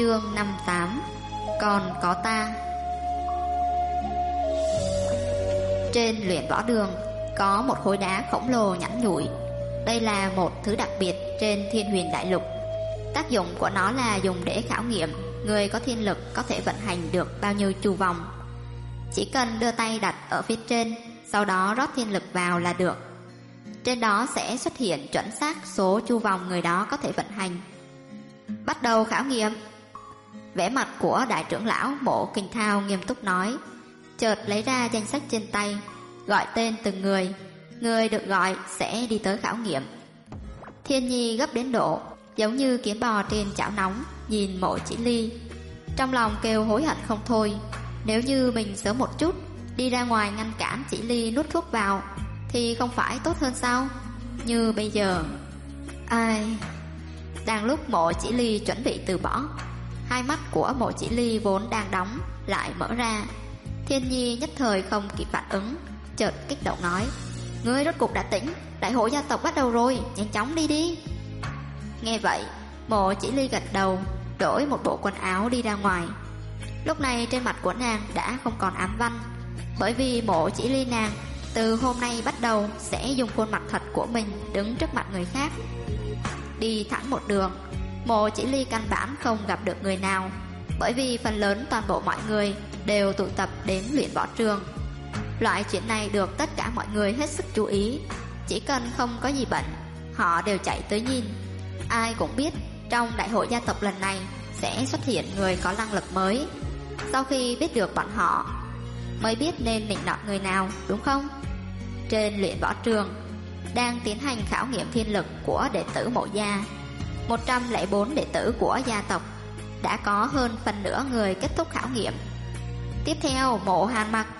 Chương 58. Còn có ta. Trên luyện võ đường có một khối đá khổng lồ nhẵn nhụi. Đây là một thứ đặc biệt trên Thiên Huyền Đại Lục. Tác dụng của nó là dùng để khảo nghiệm người có thiên lực có thể vận hành được bao nhiêu chu vòng. Chỉ cần đưa tay đặt ở phía trên, sau đó rót thiên lực vào là được. Trên đó sẽ xuất hiện chuẩn xác số chu vòng người đó có thể vận hành. Bắt đầu khảo nghiệm. Vẻ mặt của đại trưởng lão Mộ Kinh Thao nghiêm túc nói, chợt lấy ra danh sách trên tay, gọi tên từng người. Người được gọi sẽ đi tới khảo nghiệm. Thiên Nhi gấp đến độ giống như kiến bò trên chảo nóng, nhìn Mộ Chỉ Ly, trong lòng kêu hối hận không thôi. Nếu như mình sớm một chút đi ra ngoài ngăn cản Chỉ Ly nuốt thuốc vào thì không phải tốt hơn sao? Như bây giờ. Ai... Đang lúc Mộ Chỉ Ly chuẩn bị từ bỏ, hai mắt của Mộ Chỉ Ly vốn đang đóng lại mở ra. Thiên Nhi nhất thời không kịp phản ứng, chợt kích động nói, ngươi rốt cục đã tỉnh, đại hội gia tộc bắt đầu rồi, nhanh chóng đi đi. Nghe vậy, Mộ Chỉ Ly gật đầu, đổi một bộ quần áo đi ra ngoài. Lúc này trên mặt của nàng đã không còn ám văn, bởi vì Mộ Chỉ Ly nàng từ hôm nay bắt đầu sẽ dùng khuôn mặt thật của mình đứng trước mặt người khác. Đi thẳng một đường, Mộ Chỉ Ly căn bản không gặp được người nào, bởi vì phần lớn toàn bộ mọi người đều tụ tập đến luyện võ trường. Loại chuyện này được tất cả mọi người hết sức chú ý. Chỉ cần không có gì bận, họ đều chạy tới nhìn. Ai cũng biết trong đại hội gia tộc lần này sẽ xuất hiện người có năng lực mới. Sau khi biết được bọn họ mới biết nên nịnh nọt người nào, đúng không? Trên luyện võ trường đang tiến hành khảo nghiệm thiên lực của đệ tử Mộ gia. 104 đệ tử của gia tộc đã có hơn phần nửa người kết thúc khảo nghiệm. Tiếp theo Mộ Hàn Mặc.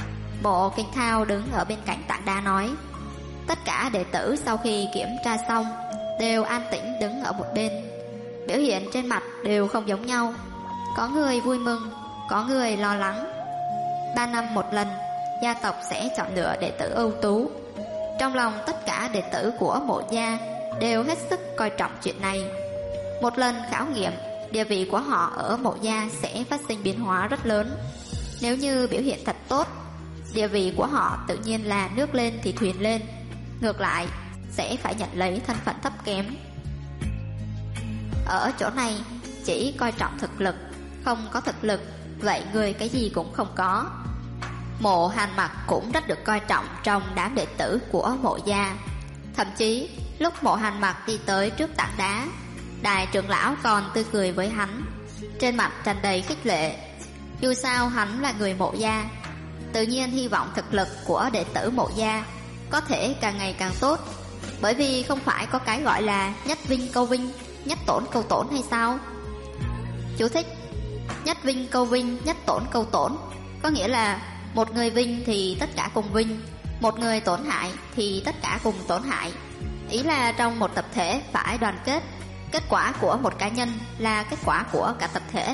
Mộ Kinh Thao đứng ở bên cạnh tảng đá nói, tất cả đệ tử sau khi kiểm tra xong đều an tĩnh đứng ở một bên. Biểu hiện trên mặt đều không giống nhau. Có người vui mừng, có người lo lắng. 3 năm một lần, gia tộc sẽ chọn lựa đệ tử ưu tú. Trong lòng tất cả đệ tử của Mộ gia đều hết sức coi trọng chuyện này. Một lần khảo nghiệm, địa vị của họ ở Mộ gia sẽ phát sinh biến hóa rất lớn. Nếu như biểu hiện thật tốt, địa vị của họ tự nhiên là nước lên thì thuyền lên. Ngược lại, sẽ phải nhận lấy thân phận thấp kém. Ở chỗ này, chỉ coi trọng thực lực, không có thực lực, vậy người cái gì cũng không có. Mộ Hàn Mặc cũng rất được coi trọng trong đám đệ tử của Mộ gia. Thậm chí, lúc Mộ Hàn Mặc đi tới trước tảng đá, đại trưởng lão còn tươi cười với hắn, trên mặt tràn đầy khích lệ. Dù sao hắn là người Mộ gia, tự nhiên hy vọng thực lực của đệ tử Mộ gia có thể càng ngày càng tốt. Bởi vì không phải có cái gọi là nhất vinh câu vinh, nhất tổn câu tổn hay sao? Chú thích: nhất vinh câu vinh, nhất tổn câu tổn, có nghĩa là một người vinh thì tất cả cùng vinh, một người tổn hại thì tất cả cùng tổn hại. Ý là trong một tập thể phải đoàn kết, kết quả của một cá nhân là kết quả của cả tập thể.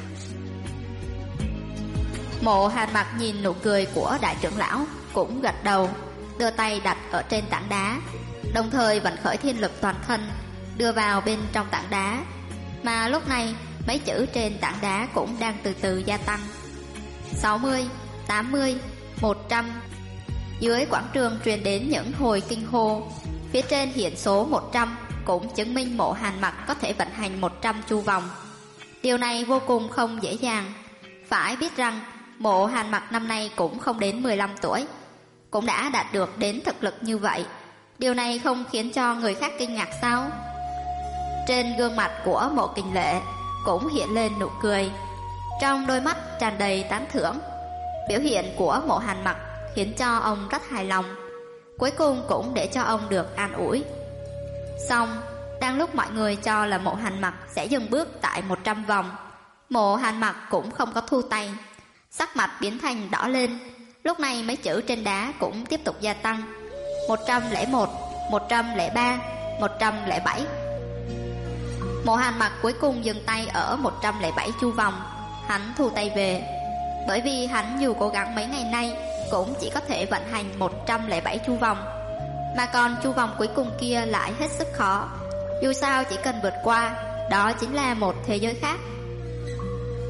Mộ Hàn Mặc nhìn nụ cười của đại trưởng lão, cũng gật đầu, đưa tay đặt ở trên tảng đá, đồng thời vận khởi thiên lực toàn thân đưa vào bên trong tảng đá. Mà lúc này mấy chữ trên tảng đá cũng đang từ từ gia tăng. 60, 80, 100. Dưới quảng trường truyền đến những hồi kinh hô. Phía trên hiện số 100 cũng chứng minh Mộ Hàn Mặc có thể vận hành 100 chu vòng. Điều này vô cùng không dễ dàng. Phải biết rằng Mộ Hàn Mặc năm nay cũng không đến 15 tuổi, cũng đã đạt được đến thực lực như vậy. Điều này không khiến cho người khác kinh ngạc sao? Trên gương mặt của Mộ Kình Lệ cũng hiện lên nụ cười, trong đôi mắt tràn đầy tán thưởng. Biểu hiện của Mộ Hàn Mặc khiến cho ông rất hài lòng, cuối cùng cũng để cho ông được an ủi. Xong, đang lúc mọi người cho là Mộ Hàn Mặc sẽ dừng bước tại 100 vòng, Mộ Hàn Mặc cũng không có thu tay, sắc mặt biến thành đỏ lên. Lúc này mấy chữ trên đá cũng tiếp tục gia tăng: 101, 103, 107. Mộ Hàn Mặc cuối cùng dừng tay ở 107 chu vòng. Hắn thu tay về, bởi vì hắn dù cố gắng mấy ngày nay cũng chỉ có thể vận hành 107 chu vòng, mà còn chu vòng cuối cùng kia lại hết sức khó. Dù sao chỉ cần vượt qua, đó chính là một thế giới khác.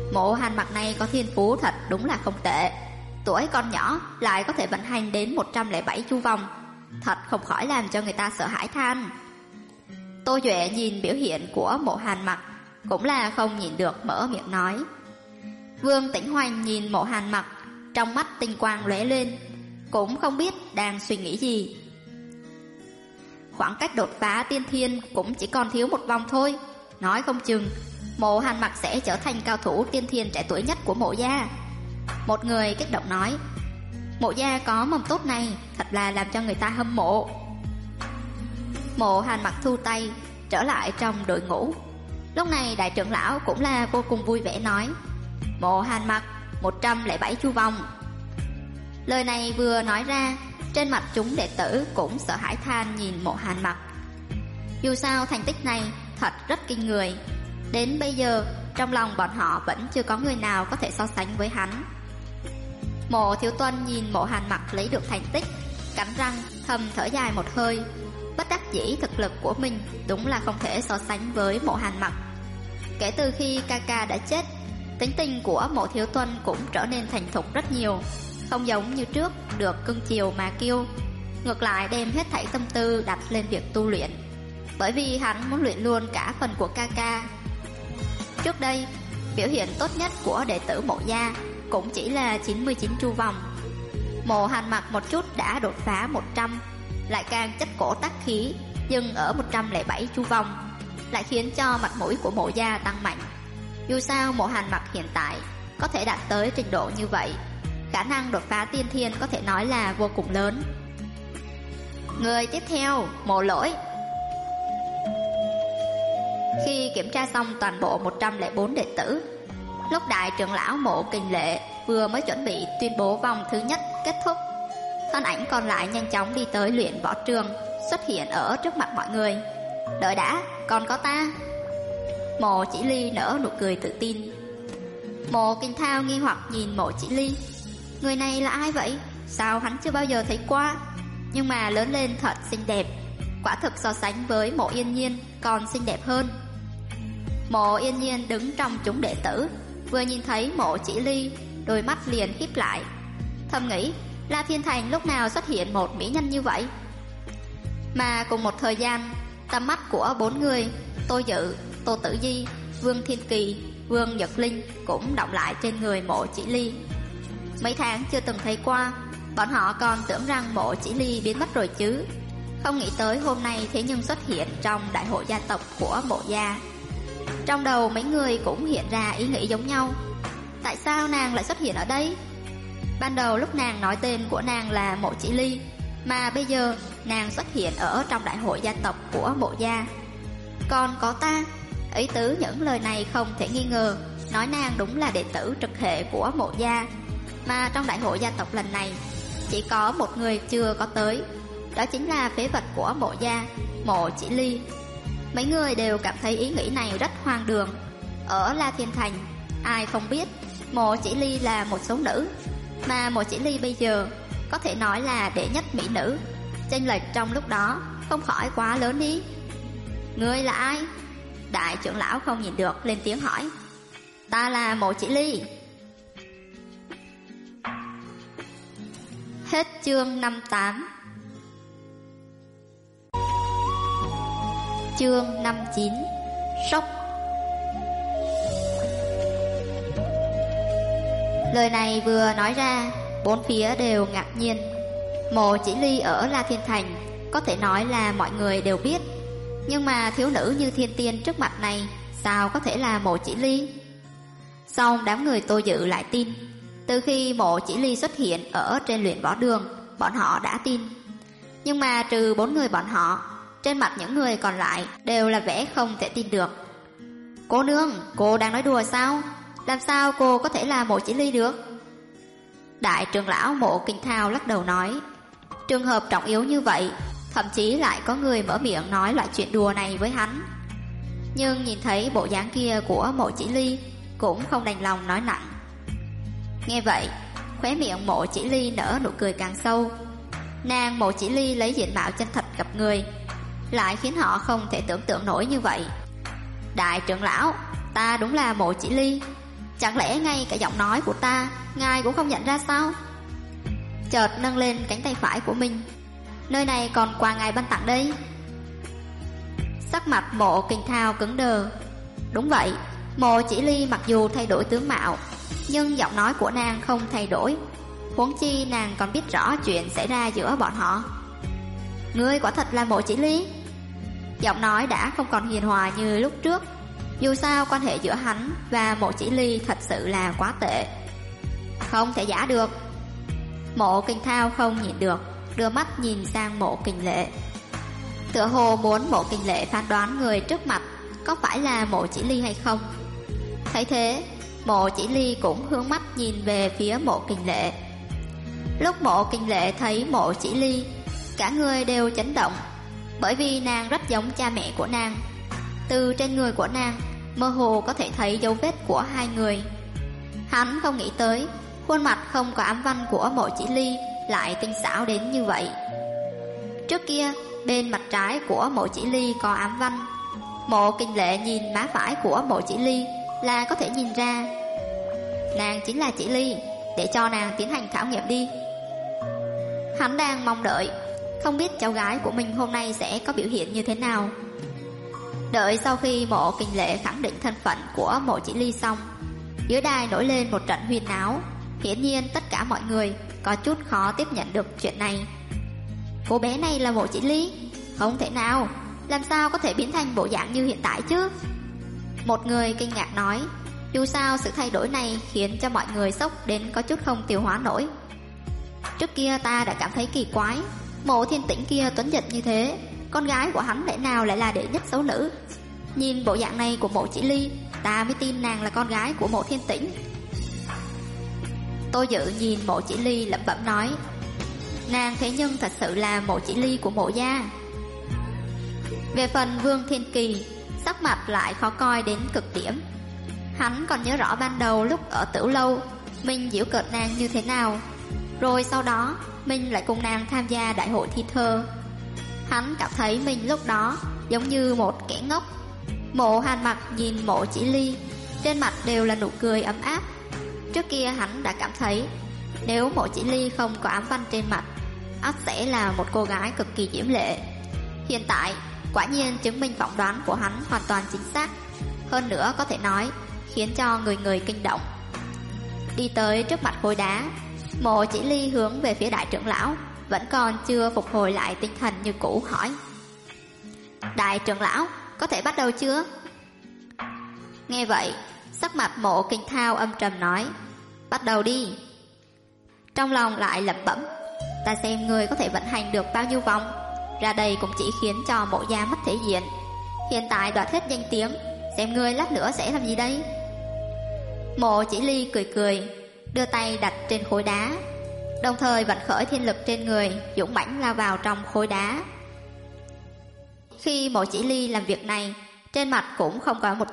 Mộ Hàn Mặc này có thiên phú thật đúng là không tệ. Tuổi còn nhỏ lại có thể vận hành đến 107 chu vòng, thật không khỏi làm cho người ta sợ hãi than. Tô Duệ nhìn biểu hiện của Mộ Hàn Mặc cũng là không nhìn được mở miệng nói. Vương Tĩnh Hoành nhìn Mộ Hàn Mặc, trong mắt tinh quang lóe lên, cũng không biết đang suy nghĩ gì. Khoảng cách đột phá tiên thiên cũng chỉ còn thiếu một vòng thôi, nói không chừng Mộ Hàn Mặc sẽ trở thành cao thủ tiên thiên trẻ tuổi nhất của Mộ gia. Một người kích động nói, Mộ gia có mầm tốt này, thật là làm cho người ta hâm mộ. Mộ Hàn Mặc thu tay, trở lại trong đội ngũ. Lúc này đại trưởng lão cũng là vô cùng vui vẻ nói, Mộ Hàn Mặc 107 chu vòng. Lời này vừa nói ra, trên mặt chúng đệ tử cũng sợ hãi than nhìn Mộ Hàn Mặc. Dù sao thành tích này thật rất kinh người, đến bây giờ trong lòng bọn họ vẫn chưa có người nào có thể so sánh với hắn. Mộ Thiếu Tuân nhìn Mộ Hàn Mặc lấy được thành tích, cắn răng thầm thở dài một hơi. Bất đắc dĩ thực lực của mình đúng là không thể so sánh với Mộ Hàn Mặc. Kể từ khi ca ca đã chết, tính tình của Mộ Thiếu Tuân cũng trở nên thành thục rất nhiều, không giống như trước được cưng chiều mà kiêu, ngược lại đem hết thảy tâm tư đặt lên việc tu luyện, bởi vì hắn muốn luyện luôn cả phần của ca ca. Trước đây, biểu hiện tốt nhất của đệ tử Mộ gia cũng chỉ là 99 chu vòng. Mộ Hàn Mặc một chút đã đột phá 100, lại càng chất cổ tác khí, dừng ở 107 chu vòng, lại khiến cho mặt mũi của Mộ gia tăng mạnh. Dù sao Mộ Hàn Mặc hiện tại có thể đạt tới trình độ như vậy, khả năng đột phá tiên thiên có thể nói là vô cùng lớn. Người tiếp theo, Mộ Lỗi. Khi kiểm tra xong toàn bộ 104 đệ tử, lúc đại trưởng lão Mộ Kình Lệ vừa mới chuẩn bị tuyên bố vòng thứ nhất kết thúc, thân ảnh còn lại nhanh chóng đi tới luyện võ trường, xuất hiện ở trước mặt mọi người. Đợi đã, còn có ta. Mộ Chỉ Ly nở nụ cười tự tin. Mộ Kinh Thao nghi hoặc nhìn Mộ Chỉ Ly, người này là ai vậy? Sao hắn chưa bao giờ thấy qua? Nhưng mà lớn lên thật xinh đẹp, quả thực so sánh với Mộ Yên Nhiên còn xinh đẹp hơn. Mộ Yên Nhiên đứng trong chúng đệ tử, vừa nhìn thấy Mộ Chỉ Ly, đôi mắt liền híp lại, thầm nghĩ La Thiên Thành lúc nào xuất hiện một mỹ nhân như vậy. Mà cùng một thời gian, tầm mắt của bốn người Tô Dự, Tô Tử Di, Vương Thiên Kỳ, Vương Nhật Linh cũng đọng lại trên người Mộ Chỉ Ly. Mấy tháng chưa từng thấy qua, bọn họ còn tưởng rằng Mộ Chỉ Ly biến mất rồi chứ, không nghĩ tới hôm nay thế nhưng xuất hiện trong đại hội gia tộc của Mộ gia. Trong đầu mấy người cũng hiện ra ý nghĩ giống nhau, tại sao nàng lại xuất hiện ở đây? Ban đầu lúc nàng nói tên của nàng là Mộ Chỉ Ly, mà bây giờ nàng xuất hiện ở trong đại hội gia tộc của Mộ gia. Còn có ta, ý tứ những lời này không thể nghi ngờ nói nàng đúng là đệ tử trực hệ của Mộ gia. Mà trong đại hội gia tộc lần này chỉ có một người chưa có tới, đó chính là phế vật của Mộ gia, Mộ Chỉ Ly. Mấy người đều cảm thấy ý nghĩ này rất hoang đường. Ở La Thiên Thành, ai không biết Mộ Chỉ Ly là một số nữ, mà Mộ Chỉ Ly bây giờ có thể nói là đệ nhất mỹ nữ, chênh lệch trong lúc đó không khỏi quá lớn đi. Ngươi là ai? Đại trưởng lão không nhìn được lên tiếng hỏi. Ta là Mộ Chỉ Ly. Hết chương 58. Chương 59. Sốc. Lời này vừa nói ra, bốn phía đều ngạc nhiên. Mộ Chỉ Ly ở La Thiên Thành có thể nói là mọi người đều biết, nhưng mà thiếu nữ như thiên tiên trước mặt này sao có thể là Mộ Chỉ Ly? Xong đám người Tô Dự lại tin. Từ khi Mộ Chỉ Ly xuất hiện ở trên luyện võ đường, bọn họ đã tin. Nhưng mà trừ bốn người bọn họ, trên mặt những người còn lại đều là vẻ không thể tin được. Cô nương, cô đang nói đùa sao? Làm sao cô có thể là Mộ Chỉ Ly được? Đại trưởng lão Mộ Kinh Thao lắc đầu nói, trường hợp trọng yếu như vậy, thậm chí lại có người mở miệng nói loại chuyện đùa này với hắn. Nhưng nhìn thấy bộ dáng kia của Mộ Chỉ Ly, cũng không đành lòng nói nặng. Nghe vậy, khóe miệng Mộ Chỉ Ly nở nụ cười càng sâu. Nàng Mộ Chỉ Ly lấy diện mạo chân thật gặp người, lại khiến họ không thể tưởng tượng nổi như vậy. Đại trưởng lão, ta đúng là Mộ Chỉ Ly. Chẳng lẽ ngay cả giọng nói của ta ngài cũng không nhận ra sao? Chợt nâng lên cánh tay phải của mình. Nơi này còn quà ngài ban tặng đây. Sắc mặt Mộ Kình Thao cứng đờ. Đúng vậy, Mộ Chỉ Ly mặc dù thay đổi tướng mạo, nhưng giọng nói của nàng không thay đổi. Huống chi nàng còn biết rõ chuyện xảy ra giữa bọn họ. Ngươi quả thật là Mộ Chỉ Ly? Giọng nói đã không còn hiền hòa như lúc trước. Dù sao quan hệ giữa hắn và Mộ Chỉ Ly thật sự là quá tệ, không thể giả được. Mộ Kình Thao không nhịn được, đưa mắt nhìn sang Mộ Kình Lệ, tựa hồ muốn Mộ Kình Lệ phán đoán người trước mặt có phải là Mộ Chỉ Ly hay không. Thấy thế, Mộ Chỉ Ly cũng hướng mắt nhìn về phía Mộ Kình Lệ. Lúc Mộ Kình Lệ thấy Mộ Chỉ Ly, cả người đều chấn động, bởi vì nàng rất giống cha mẹ của nàng. Từ trên người của nàng mơ hồ có thể thấy dấu vết của hai người. Hắn không nghĩ tới khuôn mặt không có ám văn của Mộ Chỉ Ly lại tinh xảo đến như vậy. Trước kia bên mặt trái của Mộ Chỉ Ly có ám văn. Mộ Kình Lệ nhìn má phải của Mộ Chỉ Ly là có thể nhìn ra nàng chính là Chỉ Ly, để cho nàng tiến hành khảo nghiệm đi. Hắn đang mong đợi, không biết cháu gái của mình hôm nay sẽ có biểu hiện như thế nào. Đợi sau khi Mộ Kình Lệ khẳng định thân phận của Mộ Chỉ Ly xong, dưới đài nổi lên một trận huyên náo. Hiển nhiên tất cả mọi người có chút khó tiếp nhận được chuyện này. Cô bé này là Mộ Chỉ Ly? Không thể nào, làm sao có thể biến thành bộ dạng như hiện tại chứ? Một người kinh ngạc nói, dù sao sự thay đổi này khiến cho mọi người sốc đến có chút không tiêu hóa nổi. Trước kia ta đã cảm thấy kỳ quái, Mộ Thiên Tĩnh kia tuấn giật như thế, con gái của hắn lẽ nào lại là đệ nhất xấu nữ? Nhìn bộ dạng này của Mộ Chỉ Ly, ta mới tin nàng là con gái của Mộ Thiên Tĩnh. Tô Dự nhìn Mộ Chỉ Ly lẩm bẩm nói, nàng thế nhưng thật sự là Mộ Chỉ Ly của Mộ gia. Về phần Vương Thiên Kỳ, sắc mặt lại khó coi đến cực điểm. Hắn còn nhớ rõ ban đầu lúc ở Tửu Lâu mình giễu cợt nàng như thế nào, rồi sau đó mình lại cùng nàng tham gia đại hội thi thơ. Hắn cảm thấy mình lúc đó giống như một kẻ ngốc. Mộ Hàn Mặc nhìn Mộ Chỉ Ly, trên mặt đều là nụ cười ấm áp. Trước kia hắn đã cảm thấy nếu Mộ Chỉ Ly không có ám văn trên mặt, ắt sẽ là một cô gái cực kỳ diễm lệ. Hiện tại quả nhiên chứng minh phỏng đoán của hắn hoàn toàn chính xác, hơn nữa có thể nói khiến cho người người kinh động. Đi tới trước mặt khối đá, Mộ Chỉ Ly hướng về phía đại trưởng lão, vẫn còn chưa phục hồi lại tinh thần như cũ, hỏi, đại trưởng lão, có thể bắt đầu chưa? Nghe vậy, sắc mặt Mộ Kình Thao âm trầm nói, bắt đầu đi. Trong lòng lại lẩm bẩm, ta xem người có thể vận hành được bao nhiêu vòng, ra đây cũng chỉ khiến cho Mộ gia mất thể diện. Hiện tại đoạt hết danh tiếng, xem ngươi lát nữa sẽ làm gì đây? Mộ Chỉ Ly cười cười, đưa tay đặt trên khối đá, đồng thời vận khởi thiên lực trên người, dũng mãnh lao vào trong khối đá. Khi Mộ Chỉ Ly làm việc này, trên mặt cũng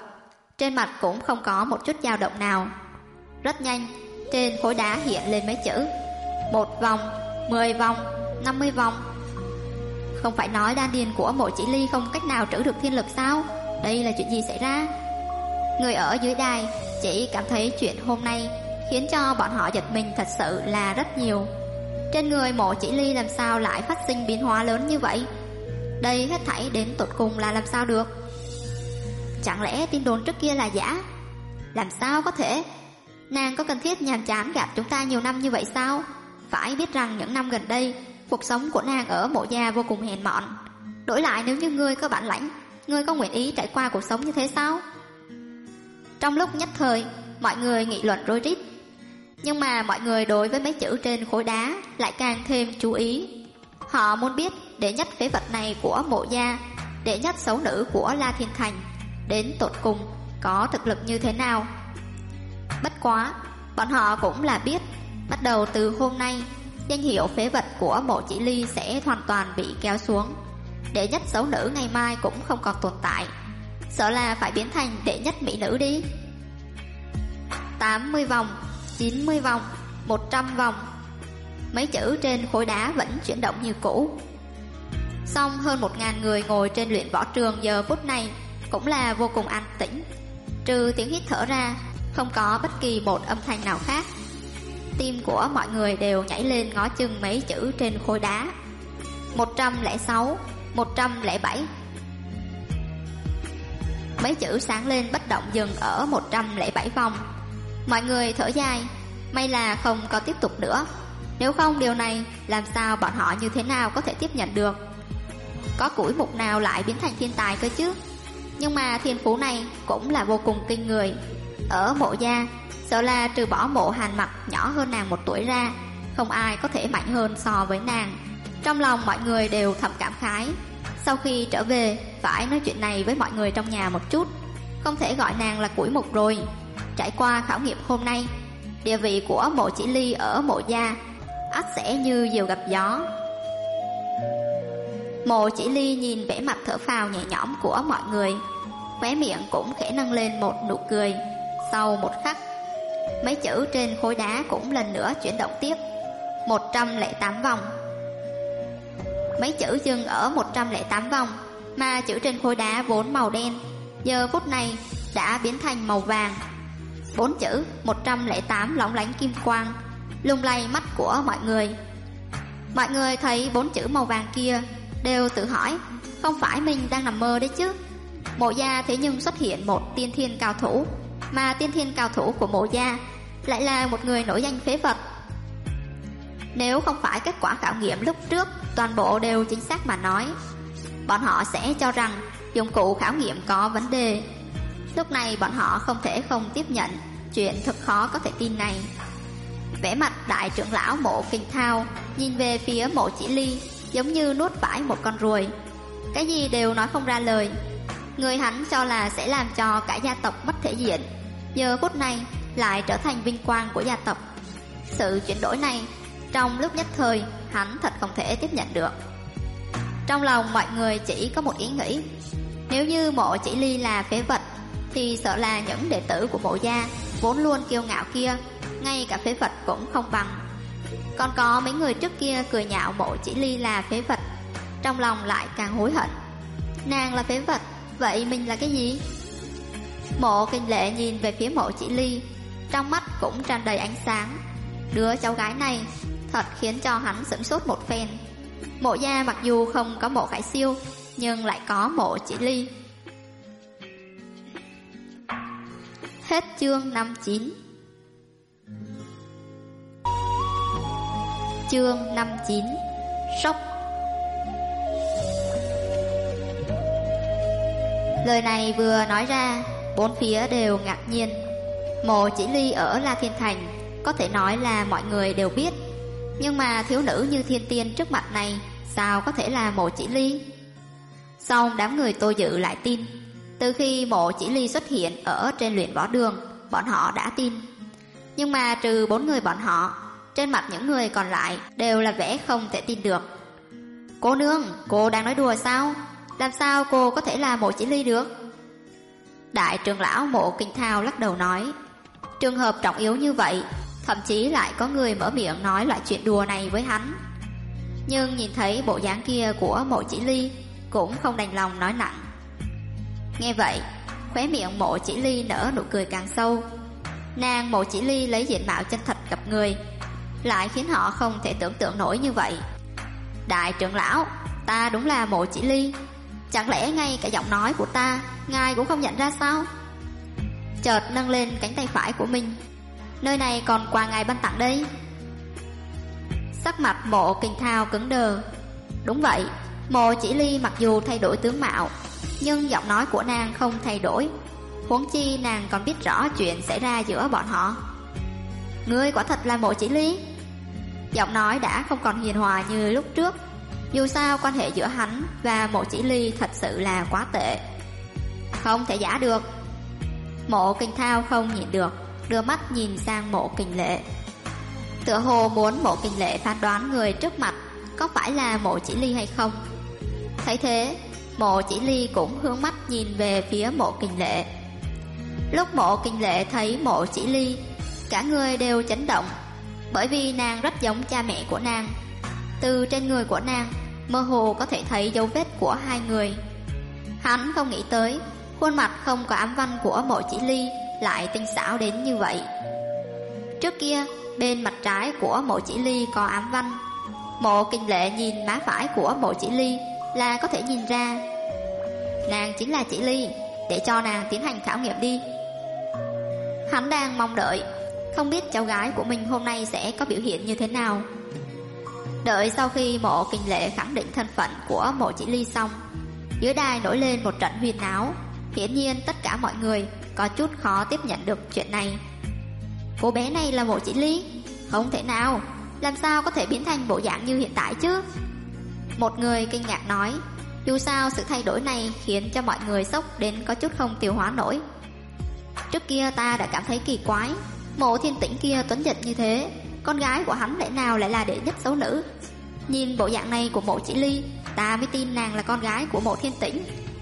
không có một chút dao động nào. Rất nhanh, trên khối đá hiện lên mấy chữ: 1 vòng, 10 vòng, 50 vòng. Không phải nói đan điền của Mộ Chỉ Ly không cách nào trữ được thiên lực sao? Đây là chuyện gì xảy ra? Người ở dưới đài chỉ cảm thấy chuyện hôm nay khiến cho bọn họ giật mình thật sự là rất nhiều. Trên người Mộ Chỉ Ly làm sao lại phát sinh biến hóa lớn như vậy? Đây hết thảy đến tột cùng là làm sao được? Chẳng lẽ tin đồn trước kia là giả? Làm sao có thể? Nàng có cần thiết nhàm chán gạt chúng ta nhiều năm như vậy sao? Phải biết rằng những năm gần đây, cuộc sống của nàng ở Mộ gia vô cùng hèn mọn. Đổi lại nếu như ngươi có bản lãnh, ngươi có nguyện ý trải qua cuộc sống như thế sao? Trong lúc nhất thời, mọi người nghị luận rối rít. Nhưng mà mọi người đối với mấy chữ trên khối đá lại càng thêm chú ý. Họ muốn biết đệ nhất phế vật này của Mộ gia, đệ nhất xấu nữ của La Thiên Thành, đến tột cùng có thực lực như thế nào. Bất quá, bọn họ cũng là biết, bắt đầu từ hôm nay, danh hiệu phế vật của Mộ Chỉ Ly sẽ hoàn toàn bị kéo xuống. Đệ nhất xấu nữ ngày mai cũng không còn tồn tại, sợ là phải biến thành đệ nhất mỹ nữ đi. 80 vòng, 90 vòng, 100 vòng. Mấy chữ trên khối đá vẫn chuyển động như cũ. Song hơn 1000 người ngồi trên luyện võ trường giờ phút này cũng là vô cùng an tĩnh. Trừ tiếng hít thở ra, không có bất kỳ một âm thanh nào khác. Tim của mọi người đều nhảy lên ngó chừng mấy chữ trên khối đá. 106, 107. Mấy chữ sáng lên bất động dừng ở 107 vòng. Mọi người thở dài, may là không có tiếp tục nữa. Nếu không điều này, làm sao bọn họ như thế nào có thể tiếp nhận được? Có củi mục nào lại biến thành thiên tài cơ chứ? Nhưng mà thiên phú này cũng là vô cùng kinh người. Ở Mộ gia, sợ là trừ bỏ Mộ Hàn Mặc nhỏ hơn nàng 1 tuổi ra, không ai có thể mạnh hơn so với nàng. Trong lòng mọi người đều thầm cảm khái. Sau khi trở về, phải nói chuyện này với mọi người trong nhà một chút. Không thể gọi nàng là củi mục rồi. Trải qua khảo nghiệm hôm nay, địa vị của Mộ Chỉ Ly ở Mộ gia ắt sẽ như diều gặp gió. Mộ Chỉ Ly nhìn vẻ mặt thở phào nhẹ nhõm của mọi người, khóe miệng cũng khẽ nâng lên một nụ cười. Sau một khắc, mấy chữ trên khối đá cũng lần nữa chuyển động tiếp. 108 vòng. Mấy chữ dừng ở 108 vòng, mà chữ trên khối đá vốn màu đen giờ phút này đã biến thành màu vàng. 4 chữ 108 lóng lánh kim quang, lung lay mắt của mọi người. Mọi người thấy 4 chữ màu vàng kia đều tự hỏi, không phải mình đang nằm mơ đấy chứ? Mộ gia thế nhưng xuất hiện một tiên thiên cao thủ, mà tiên thiên cao thủ của Mộ gia lại là một người nổi danh phế vật. Nếu không phải kết quả khảo nghiệm lúc trước toàn bộ đều chính xác mà nói, bọn họ sẽ cho rằng dụng cụ khảo nghiệm có vấn đề. Lúc này bọn họ không thể không tiếp nhận chuyện thật khó có thể tin này. Vẻ mặt đại trưởng lão Mộ Kinh Thao nhìn về phía Mộ Chỉ Ly giống như nuốt phải một con ruồi, cái gì đều nói không ra lời. Người hắn cho là sẽ làm cho cả gia tộc mất thể diện, giờ phút này lại trở thành vinh quang của gia tộc. Sự chuyển đổi này trong lúc nhất thời hắn thật không thể tiếp nhận được. Trong lòng mọi người chỉ có một ý nghĩ, nếu như Mộ Chỉ Ly là phế vật thì sợ là những đệ tử của Mộ gia vốn luôn kiêu ngạo kia ngay cả phế vật cũng không bằng. Còn có mấy người trước kia cười nhạo Mộ Chỉ Ly là phế vật, trong lòng lại càng hối hận. Nàng là phế vật, vậy mình là cái gì? Mộ Kinh Lệ nhìn về phía Mộ Chỉ Ly, trong mắt cũng tràn đầy ánh sáng. Đứa cháu gái này thật khiến cho hắn sửng sốt một phen. Mộ gia mặc dù không có Mộ Khải Siêu, nhưng lại có Mộ Chỉ Ly. Hết chương 59. Chương 59. Sốc. Lời này vừa nói ra, bốn phía đều ngạc nhiên. Mộ Chỉ Ly ở La Thiên Thành có thể nói là mọi người đều biết, nhưng mà thiếu nữ như thiên tiên trước mặt này sao có thể là Mộ Chỉ Ly? Xong đám người Tô Dự lại tin. Từ khi Mộ Chỉ Ly xuất hiện ở trên luyện võ đường, bọn họ đã tin. Nhưng mà trừ 4 người bọn họ, trên mặt những người còn lại đều là vẻ không thể tin được. Cô nương, cô đang nói đùa sao? Làm sao cô có thể là Mộ Chỉ Ly được? Đại trưởng lão Mộ Kinh Thao lắc đầu nói, trường hợp trọng yếu như vậy, thậm chí lại có người mở miệng nói loại chuyện đùa này với hắn. Nhưng nhìn thấy bộ dáng kia của Mộ Chỉ Ly, cũng không đành lòng nói nặng. Nghe vậy, khóe miệng Mộ Chỉ Ly nở nụ cười càng sâu. Nàng Mộ Chỉ Ly lấy diện mạo chân thật gặp người, lại khiến họ không thể tưởng tượng nổi như vậy. Đại trưởng lão, ta đúng là Mộ Chỉ Ly. Chẳng lẽ ngay cả giọng nói của ta ngài cũng không nhận ra sao? Chợt nâng lên cánh tay phải của mình, nơi này còn quà ngài ban tặng đây. Sắc mặt Mộ Kinh Thao cứng đờ. Đúng vậy, Mộ Chỉ Ly mặc dù thay đổi tướng mạo, nhưng giọng nói của nàng không thay đổi. Huống chi nàng còn biết rõ chuyện xảy ra giữa bọn họ. Ngươi quả thật là Mộ Chỉ Ly? Giọng nói đã không còn hiền hòa như lúc trước. Dù sao quan hệ giữa hắn và Mộ Chỉ Ly thật sự là quá tệ, không thể giả được. Mộ Kinh Thao không nhịn được, đưa mắt nhìn sang Mộ Kinh Lệ, tựa hồ muốn Mộ Kinh Lệ phán đoán người trước mặt có phải là Mộ Chỉ Ly hay không. Thấy thế, Mộ Chỉ Ly cũng hướng mắt nhìn về phía Mộ Kinh Lệ. Lúc Mộ Kinh Lệ thấy Mộ Chỉ Ly, cả người đều chấn động, bởi vì nàng rất giống cha mẹ của nàng. Từ trên người của nàng mơ hồ có thể thấy dấu vết của hai người. Hắn không nghĩ tới khuôn mặt không có ám văn của Mộ Chỉ Ly lại tinh xảo đến như vậy. Trước kia, bên mặt trái của Mộ Chỉ Ly có ám văn. Mộ Kinh Lệ nhìn má phải của Mộ Chỉ Ly là có thể nhìn ra nàng chính là Chỉ Ly, để cho nàng tiến hành khảo nghiệm đi. Hắn đang mong đợi, không biết cháu gái của mình hôm nay sẽ có biểu hiện như thế nào. Đợi sau khi Mộ Kinh Lệ khẳng định thân phận của Mộ Chỉ Ly xong, dưới đài nổi lên một trận huyên náo. Hiển nhiên tất cả mọi người có chút khó tiếp nhận được chuyện này. Cô bé này là Mộ Chỉ Ly? Không thể nào, làm sao có thể biến thành bộ dạng như hiện tại chứ? Một người kinh ngạc nói, dù sao sự thay đổi này khiến cho mọi người sốc đến có chút không tiêu hóa nổi. Trước kia ta đã cảm thấy kỳ quái, Mộ Thiên Tĩnh kia tuấn giật như thế, con gái của hắn lẽ nào lại là đệ nhất xấu nữ? Nhìn bộ dạng này của Mộ Chỉ Ly, ta mới tin nàng là con gái của Mộ Thiên Tĩnh.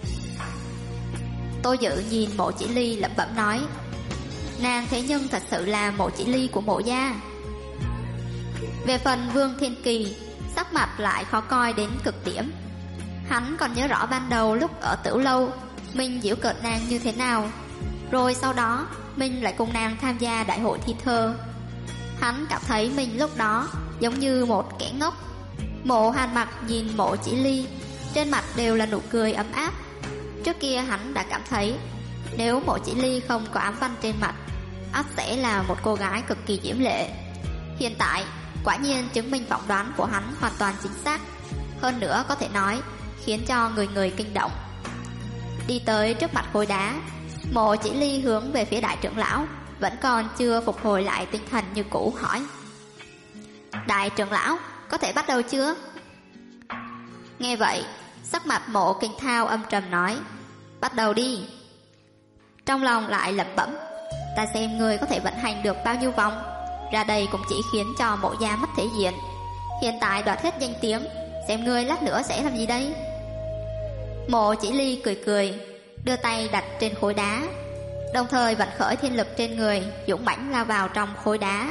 Tô Dự nhìn Mộ Chỉ Ly lẩm bẩm nói, nàng thế nhưng thật sự là Mộ Chỉ Ly của Mộ gia. Về phần Vương Thiên Kỳ, sắc mặt lại khó coi đến cực điểm. Hắn còn nhớ rõ ban đầu lúc ở Tửu Lâu mình giễu cợt nàng như thế nào, rồi sau đó mình lại cùng nàng tham gia đại hội thi thơ. Hắn cảm thấy mình lúc đó giống như một kẻ ngốc. Mộ Hàn Mặc nhìn Mộ Chỉ Ly, trên mặt đều là nụ cười ấm áp. Trước kia hắn đã cảm thấy nếu Mộ Chỉ Ly không có ám văn trên mặt, ắt sẽ là một cô gái cực kỳ diễm lệ. Hiện tại quả nhiên chứng minh phỏng đoán của hắn hoàn toàn chính xác, hơn nữa có thể nói khiến cho người người kinh động. Đi tới trước mặt khối đá, Mộ Chỉ Ly hướng về phía đại trưởng lão, vẫn còn chưa phục hồi lại tinh thần như cũ, hỏi, đại trưởng lão, có thể bắt đầu chưa? Nghe vậy, sắc mặt Mộ Kinh Thao âm trầm nói, bắt đầu đi. Trong lòng lại lẩm bẩm, ta xem người có thể vận hành được bao nhiêu vòng, ra đây cũng chỉ khiến cho Mộ gia mất thể diện. Hiện tại đoạt hết danh tiếng, xem ngươi lát nữa sẽ làm gì đây? Mộ Chỉ Ly cười cười, đưa tay đặt trên khối đá, đồng thời vận khởi thiên lực trên người, dũng mãnh lao vào trong khối đá.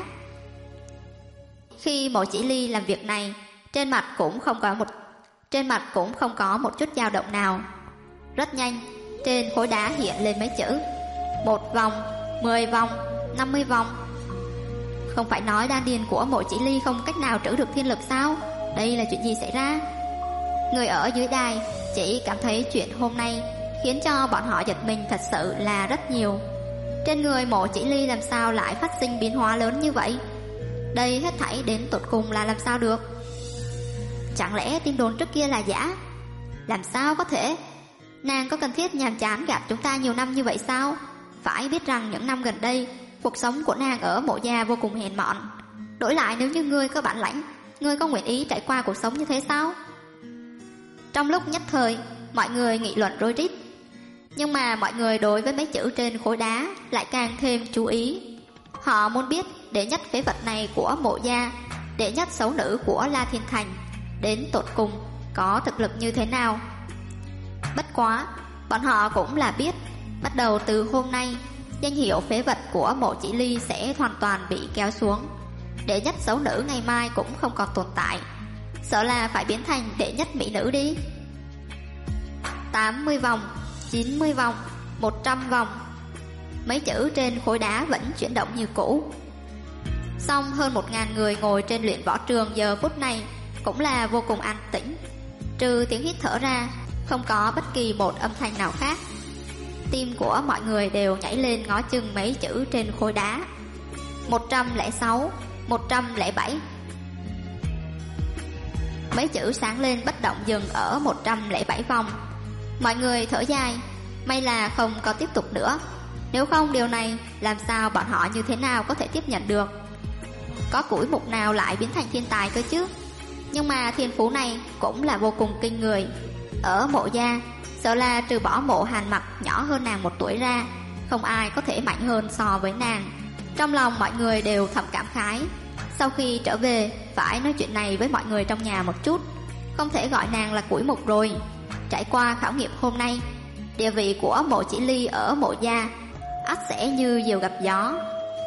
Khi Mộ Chỉ Ly làm việc này, trên mặt cũng không có một chút dao động nào. Rất nhanh, trên khối đá hiện lên mấy chữ: 1 vòng, 10 vòng, 50 vòng. Không phải nói đan điền của Mộ Chỉ Ly không cách nào trữ được thiên lực sao? Đây là chuyện gì xảy ra? Người ở dưới đài chỉ cảm thấy chuyện hôm nay khiến cho bọn họ giật mình thật sự là rất nhiều. Trên người Mộ Chỉ Ly làm sao lại phát sinh biến hóa lớn như vậy? Đây hết thảy đến tột cùng là làm sao được? Chẳng lẽ tin đồn trước kia là giả? Làm sao có thể? Nàng có cần thiết nhàm chán gạt chúng ta nhiều năm như vậy sao? Phải biết rằng những năm gần đây, cuộc sống của nàng ở Mộ gia vô cùng hèn mọn. Đổi lại nếu như ngươi có bản lãnh, ngươi có nguyện ý trải qua cuộc sống như thế sao? Trong lúc nhất thời, mọi người nghị luận rối rít. Nhưng mà mọi người đối với mấy chữ trên khối đá lại càng thêm chú ý. Họ muốn biết đệ nhất phế vật này của Mộ gia, đệ nhất xấu nữ của La Thiên Thành, đến tột cùng có thực lực như thế nào. Bất quá, bọn họ cũng là biết, bắt đầu từ hôm nay, danh hiệu phế vật của Mộ Chỉ Ly sẽ hoàn toàn bị kéo xuống. Đệ nhất xấu nữ ngày mai cũng không còn tồn tại, sợ là phải biến thành đệ nhất mỹ nữ đi. 80 vòng, 90 vòng, 100 vòng. Mấy chữ trên khối đá vẫn chuyển động như cũ. Xong hơn 1000 người ngồi trên luyện võ trường giờ phút này cũng là vô cùng an tĩnh. Trừ tiếng hít thở ra, không có bất kỳ một âm thanh nào khác. Tim của mọi người đều nhảy lên ngó chừng mấy chữ trên khối đá. 106, 107. Mấy chữ sáng lên bất động dừng ở 107 vòng. Mọi người thở dài, may là không có tiếp tục nữa. Nếu không điều này, làm sao bọn họ như thế nào có thể tiếp nhận được? Có củi mục nào lại biến thành thiên tài cơ chứ? Nhưng mà thiên phú này cũng là vô cùng kinh người. Ở Mộ gia, sợ là trừ bỏ Mộ Hàn Mặc nhỏ hơn nàng 1 tuổi ra, không ai có thể mạnh hơn so với nàng. Trong lòng mọi người đều thầm cảm khái. Sau khi trở về, phải nói chuyện này với mọi người trong nhà một chút. Không thể gọi nàng là củi mục rồi. Trải qua khảo nghiệm hôm nay, địa vị của Mộ Chỉ Ly ở Mộ gia ắt sẽ như diều gặp gió.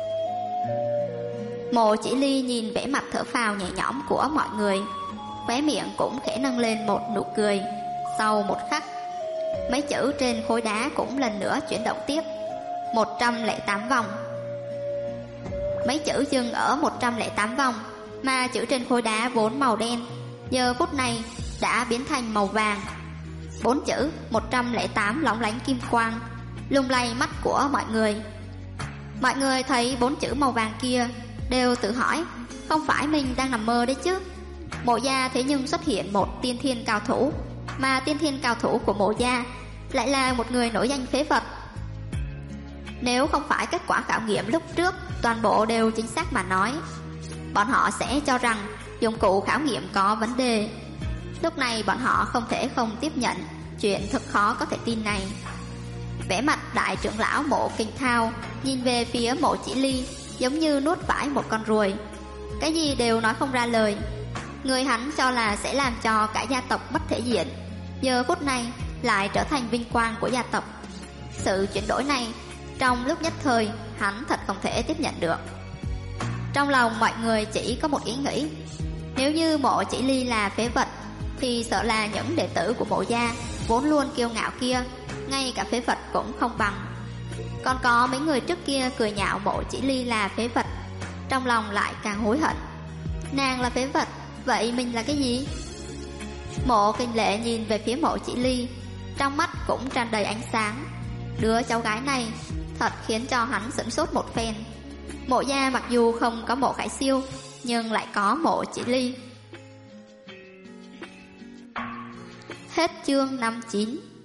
Mộ Chỉ Ly nhìn vẻ mặt thở phào nhẹ nhõm của mọi người, khóe miệng cũng khẽ nâng lên một nụ cười. Sau một khắc, mấy chữ trên khối đá cũng lần nữa chuyển động tiếp. 108 vòng. Mấy chữ dừng ở 108 vòng, mà chữ trên khối đá vốn màu đen giờ phút này đã biến thành màu vàng. 4 chữ 108 lóng lánh kim quang, lung lay mắt của mọi người. Mọi người thấy 4 chữ màu vàng kia đều tự hỏi, không phải mình đang nằm mơ đấy chứ. Mộ gia thế nhưng xuất hiện một tiên thiên cao thủ, mà tiên thiên cao thủ của mộ gia lại là một người nổi danh phế vật. Nếu không phải kết quả khảo nghiệm lúc trước toàn bộ đều chính xác mà nói, bọn họ sẽ cho rằng dụng cụ khảo nghiệm có vấn đề. Lúc này bọn họ không thể không tiếp nhận chuyện thật khó có thể tin này. Vẻ mặt đại trưởng lão Mộ Kinh Thao nhìn về phía Mộ Chỉ Ly giống như nuốt phải một con ruồi, cái gì đều nói không ra lời. Người hắn cho là sẽ làm cho cả gia tộc mất thể diện, giờ phút này lại trở thành vinh quang của gia tộc. Sự chuyển đổi này trong lúc nhất thời hắn thật không thể tiếp nhận được. Trong lòng mọi người chỉ có một ý nghĩ, nếu như Mộ Chỉ Ly là phế vật thì sợ là những đệ tử của Mộ gia vốn luôn kiêu ngạo kia ngay cả phế vật cũng không bằng. Còn có mấy người trước kia cười nhạo Mộ Chỉ Ly là phế vật, trong lòng lại càng hối hận. Nàng là phế vật, vậy mình là cái gì? Mộ Kinh Lệ nhìn về phía Mộ Chỉ Ly, trong mắt cũng tràn đầy ánh sáng. Đứa cháu gái này thật khiến cho hắn sửng sốt một phen. Mộ gia mặc dù không có Mộ Khải Siêu, nhưng lại có Mộ Chỉ Ly. Hết chương 59.